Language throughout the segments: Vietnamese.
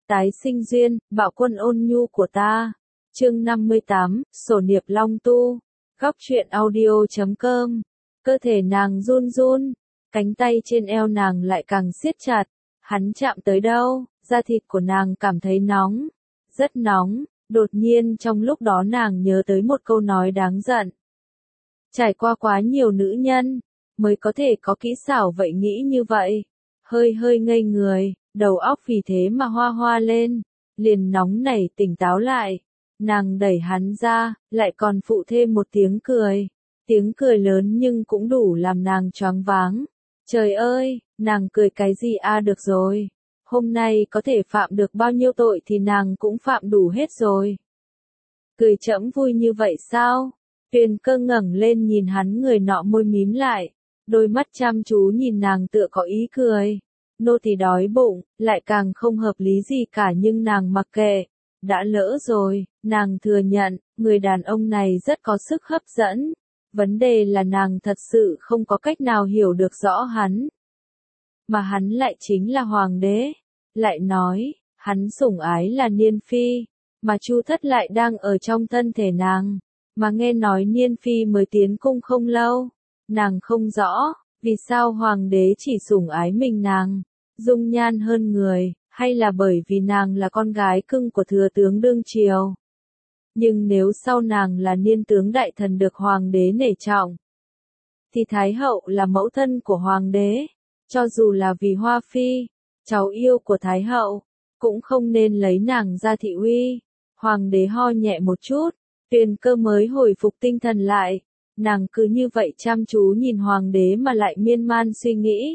Tái sinh duyên, bạo quân ôn nhu của ta. Chương 58, sổ niệp long tu. Góc truyện audio.com. Cơ thể nàng run run, cánh tay trên eo nàng lại càng siết chặt. Hắn chạm tới đâu, da thịt của nàng cảm thấy nóng, rất nóng. Đột nhiên trong lúc đó nàng nhớ tới một câu nói đáng giận. Trải qua quá nhiều nữ nhân, mới có thể có kỹ xảo vậy, nghĩ như vậy. Hơi ngây người, đầu óc vì thế mà hoa hoa lên, liền nóng nảy tỉnh táo lại. Nàng đẩy hắn ra, lại còn phụ thêm một tiếng cười. Tiếng cười lớn nhưng cũng đủ làm nàng choáng váng. Trời ơi, nàng cười cái gì được rồi. Hôm nay có thể phạm được bao nhiêu tội thì nàng cũng phạm đủ hết rồi. Cười trẫm vui như vậy sao? Tuyền Cơ ngẩng lên nhìn hắn, người nọ môi mím lại, đôi mắt chăm chú nhìn nàng tựa có ý cười. Nô tỳ đói bụng, lại càng không hợp lý gì cả, nhưng nàng mặc kệ. Đã lỡ rồi, nàng thừa nhận, người đàn ông này rất có sức hấp dẫn. Vấn đề là nàng thật sự không có cách nào hiểu được rõ hắn. Mà hắn lại chính là hoàng đế. Lại nói, hắn sủng ái là Niên Phi, mà Chu Thất lại đang ở trong thân thể nàng. Mà nghe nói Niên Phi mới tiến cung không lâu. Nàng không rõ, vì sao hoàng đế chỉ sủng ái mình nàng, dung nhan hơn người, hay là bởi vì nàng là con gái cưng của thừa tướng đương triều. Nhưng nếu sau nàng là niên tướng đại thần được hoàng đế nể trọng, thì Thái hậu là mẫu thân của hoàng đế, cho dù là vì Hoa Phi, cháu yêu của Thái hậu, cũng không nên lấy nàng ra thị uy. Hoàng đế ho nhẹ một chút, Tuyền Cơ mới hồi phục tinh thần lại. Nàng cứ như vậy chăm chú nhìn hoàng đế mà lại miên man suy nghĩ.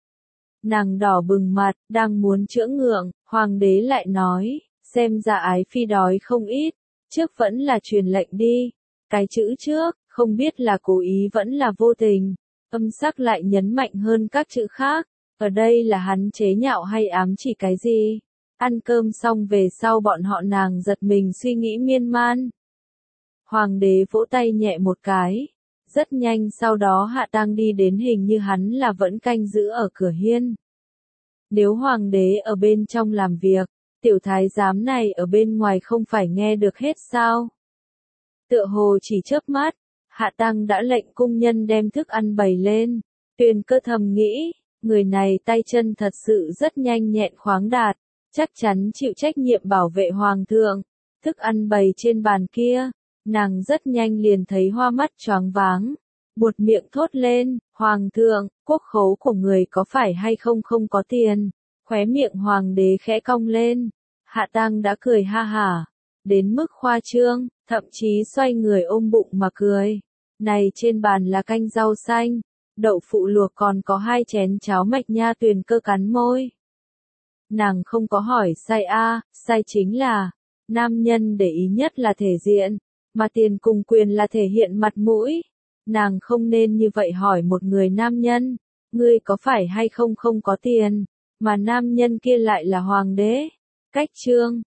Nàng đỏ bừng mặt, đang muốn chữa ngượng, hoàng đế lại nói, xem ra Ái Phi đói không ít, trước vẫn là truyền lệnh đi. Cái chữ trước, không biết là cố ý vẫn là vô tình, âm sắc lại nhấn mạnh hơn các chữ khác. Ở đây là hắn chế nhạo hay ám chỉ cái gì? Ăn cơm xong về sau bọn họ, nàng giật mình suy nghĩ miên man. Hoàng đế vỗ tay nhẹ một cái. Rất nhanh sau đó Hạ Tang đi đến, hình như hắn là vẫn canh giữ ở cửa hiên. Nếu hoàng đế ở bên trong làm việc, tiểu thái giám này ở bên ngoài không phải nghe được hết sao? Tựa hồ chỉ chớp mắt, Hạ Tang đã lệnh cung nhân đem thức ăn bày lên. Tuyền Cơ thầm nghĩ, người này tay chân thật sự rất nhanh nhẹn khoáng đạt, chắc chắn chịu trách nhiệm bảo vệ hoàng thượng. Thức ăn bày trên bàn kia, nàng rất nhanh liền thấy hoa mắt choáng váng, buột miệng thốt lên, hoàng thượng, quốc khố của người có phải hay không có tiền. Khóe miệng hoàng đế khẽ cong lên. Hạ Tang đã cười ha hả, đến mức khoa trương, thậm chí xoay người ôm bụng mà cười. Này, trên bàn là canh rau xanh, đậu phụ luộc, còn có 2 chén cháo mạch nha. Tuyền Cơ cắn môi. Nàng không có hỏi sai sai chính là, nam nhân để ý nhất là thể diện, mà tiền cùng quyền là thể hiện mặt mũi. Nàng không nên như vậy hỏi một người nam nhân, ngươi có phải hay không có tiền, mà nam nhân kia lại là hoàng đế. Cách chương